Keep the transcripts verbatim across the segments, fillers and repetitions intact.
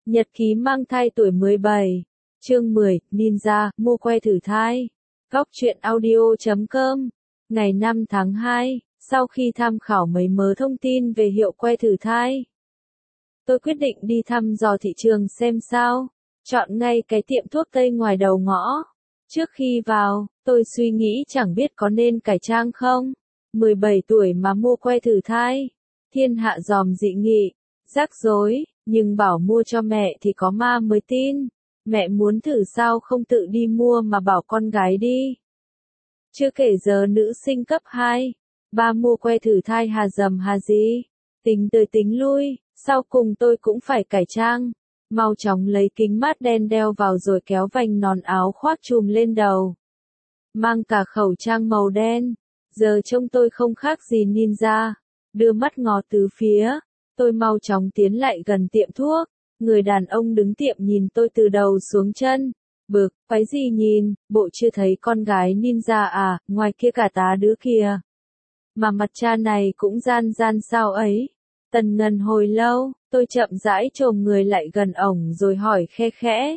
Nhật ký mang thai tuổi mười bảy. Chương mười, Ninja, mua que thử thai. Góc truyện audio chấm com. Ngày năm tháng hai, sau khi tham khảo mấy mớ thông tin về hiệu que thử thai, tôi quyết định đi thăm dò thị trường xem sao. Chọn ngay cái tiệm thuốc Tây ngoài đầu ngõ. Trước khi vào, tôi suy nghĩ chẳng biết có nên cải trang không. mười bảy tuổi mà mua que thử thai. Thiên hạ dòm dị nghị, rắc rối, nhưng bảo mua cho mẹ thì có ma mới tin. Mẹ muốn thử sao không tự đi mua mà bảo con gái đi. Chưa kể giờ nữ sinh cấp hai, ba mua que thử thai hà dầm hà gì. Tính tới tính lui, sau cùng tôi cũng phải cải trang. Mau chóng lấy kính mát đen đeo vào rồi kéo vành nón áo khoác trùm lên đầu. Mang cả khẩu trang màu đen. Giờ trông tôi không khác gì ninja. Đưa mắt ngó tứ phía. Tôi mau chóng tiến lại gần tiệm thuốc. Người đàn ông đứng tiệm nhìn tôi từ đầu xuống chân. Bực, cái gì nhìn, bộ chưa thấy con gái ninja à, ngoài kia cả tá đứa kìa. Mà mặt cha này cũng gian gian sao ấy. Tần ngần hồi lâu, tôi chậm rãi chồm người lại gần ổng rồi hỏi khe khẽ.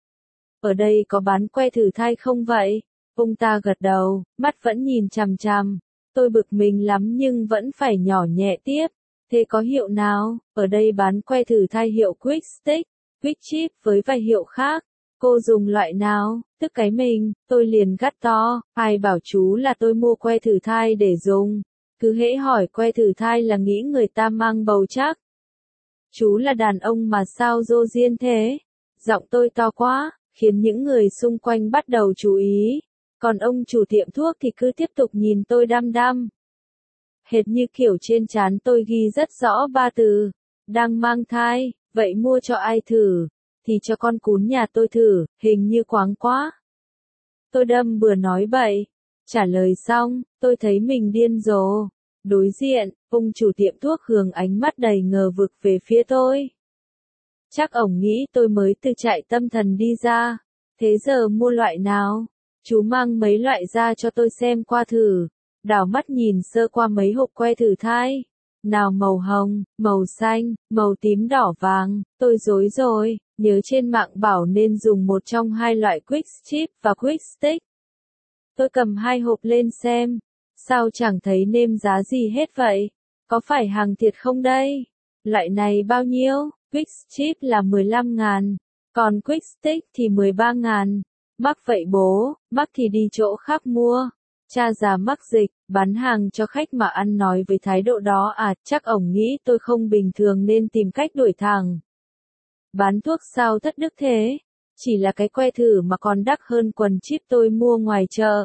Ở đây có bán que thử thai không vậy? Ông ta gật đầu, mắt vẫn nhìn chằm chằm. Tôi bực mình lắm nhưng vẫn phải nhỏ nhẹ tiếp. Thế có hiệu nào? Ở đây bán que thử thai hiệu Quick Stick, Quick Chip với vài hiệu khác. Cô dùng loại nào? Tức cái mình, tôi liền gắt to, ai bảo chú là tôi mua que thử thai để dùng. Cứ hễ hỏi que thử thai là nghĩ người ta mang bầu chắc. Chú là đàn ông mà sao dô diên thế? Giọng tôi to quá, khiến những người xung quanh bắt đầu chú ý. Còn ông chủ tiệm thuốc thì cứ tiếp tục nhìn tôi đăm đăm. Hệt như kiểu trên trán tôi ghi rất rõ ba từ. Đang mang thai, vậy mua cho ai thử? Thì cho con cún nhà tôi thử, hình như quáng quá. Tôi đâm bừa nói bậy. Trả lời xong, tôi thấy mình điên rồ. Đối diện, ông chủ tiệm thuốc hướng ánh mắt đầy ngờ vực về phía tôi. Chắc ổng nghĩ tôi mới từ trại tâm thần đi ra. Thế giờ mua loại nào? Chú mang mấy loại ra cho tôi xem qua thử. Đảo mắt nhìn sơ qua mấy hộp que thử thai. Nào màu hồng, màu xanh, màu tím đỏ vàng, tôi rối rồi, nhớ trên mạng bảo nên dùng một trong hai loại Quick Chip và Quick Stick. Tôi cầm hai hộp lên xem, sao chẳng thấy nêm giá gì hết vậy, có phải hàng thiệt không đây? Loại này bao nhiêu? Quick Chip là mười lăm ngàn, còn Quick Stick thì mười ba ngàn. Mắc vậy bố, mắc thì đi chỗ khác mua. Cha già mắc dịch, bán hàng cho khách mà ăn nói với thái độ đó à, chắc ổng nghĩ tôi không bình thường nên tìm cách đuổi thẳng. Bán thuốc sao thất đức thế? Chỉ là cái que thử mà còn đắt hơn quần chip tôi mua ngoài chợ.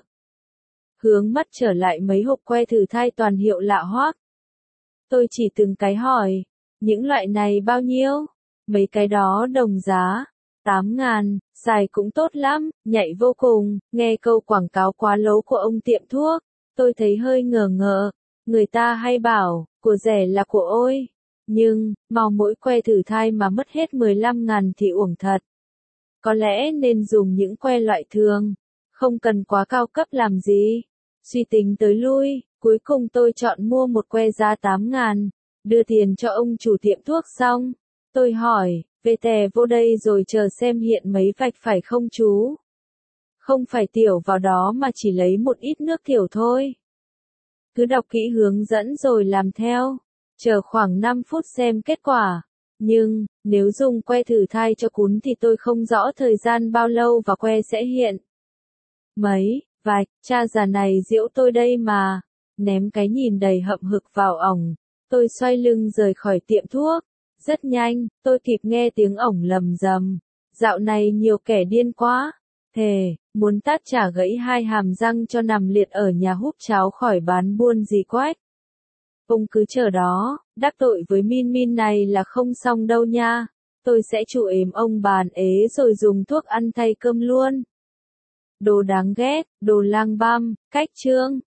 Hướng mắt trở lại mấy hộp que thử thai toàn hiệu lạ hoắc. Tôi chỉ từng cái hỏi, những loại này bao nhiêu? Mấy cái đó đồng giá. tám ngàn, xài cũng tốt lắm, nhạy vô cùng, nghe câu quảng cáo quá lố của ông tiệm thuốc, tôi thấy hơi ngờ ngợ, người ta hay bảo, của rẻ là của ôi, nhưng, mau mỗi que thử thai mà mất hết mười lăm ngàn thì uổng thật. Có lẽ nên dùng những que loại thường, không cần quá cao cấp làm gì. Suy tính tới lui, cuối cùng tôi chọn mua một que giá tám ngàn, đưa tiền cho ông chủ tiệm thuốc xong, tôi hỏi, về tè vô đây rồi chờ xem hiện mấy vạch phải không chú? Không phải tiểu vào đó mà chỉ lấy một ít nước tiểu thôi. Cứ đọc kỹ hướng dẫn rồi làm theo. Chờ khoảng năm phút xem kết quả. Nhưng, nếu dùng que thử thai cho cún thì tôi không rõ thời gian bao lâu và que sẽ hiện. Mấy, vạch, cha già này giễu tôi đây mà. Ném cái nhìn đầy hậm hực vào ổng. Tôi xoay lưng rời khỏi tiệm thuốc. Rất nhanh, tôi kịp nghe tiếng ổng lầm rầm. Dạo này nhiều kẻ điên quá. Thề, muốn tát chả gãy hai hàm răng cho nằm liệt ở nhà húp cháo khỏi bán buôn gì quách. Ông cứ chờ đó, đắc tội với Min Min này là không xong đâu nha. Tôi sẽ chủ ếm ông bàn ế rồi dùng thuốc ăn thay cơm luôn. Đồ đáng ghét, đồ lang băm, cách chương.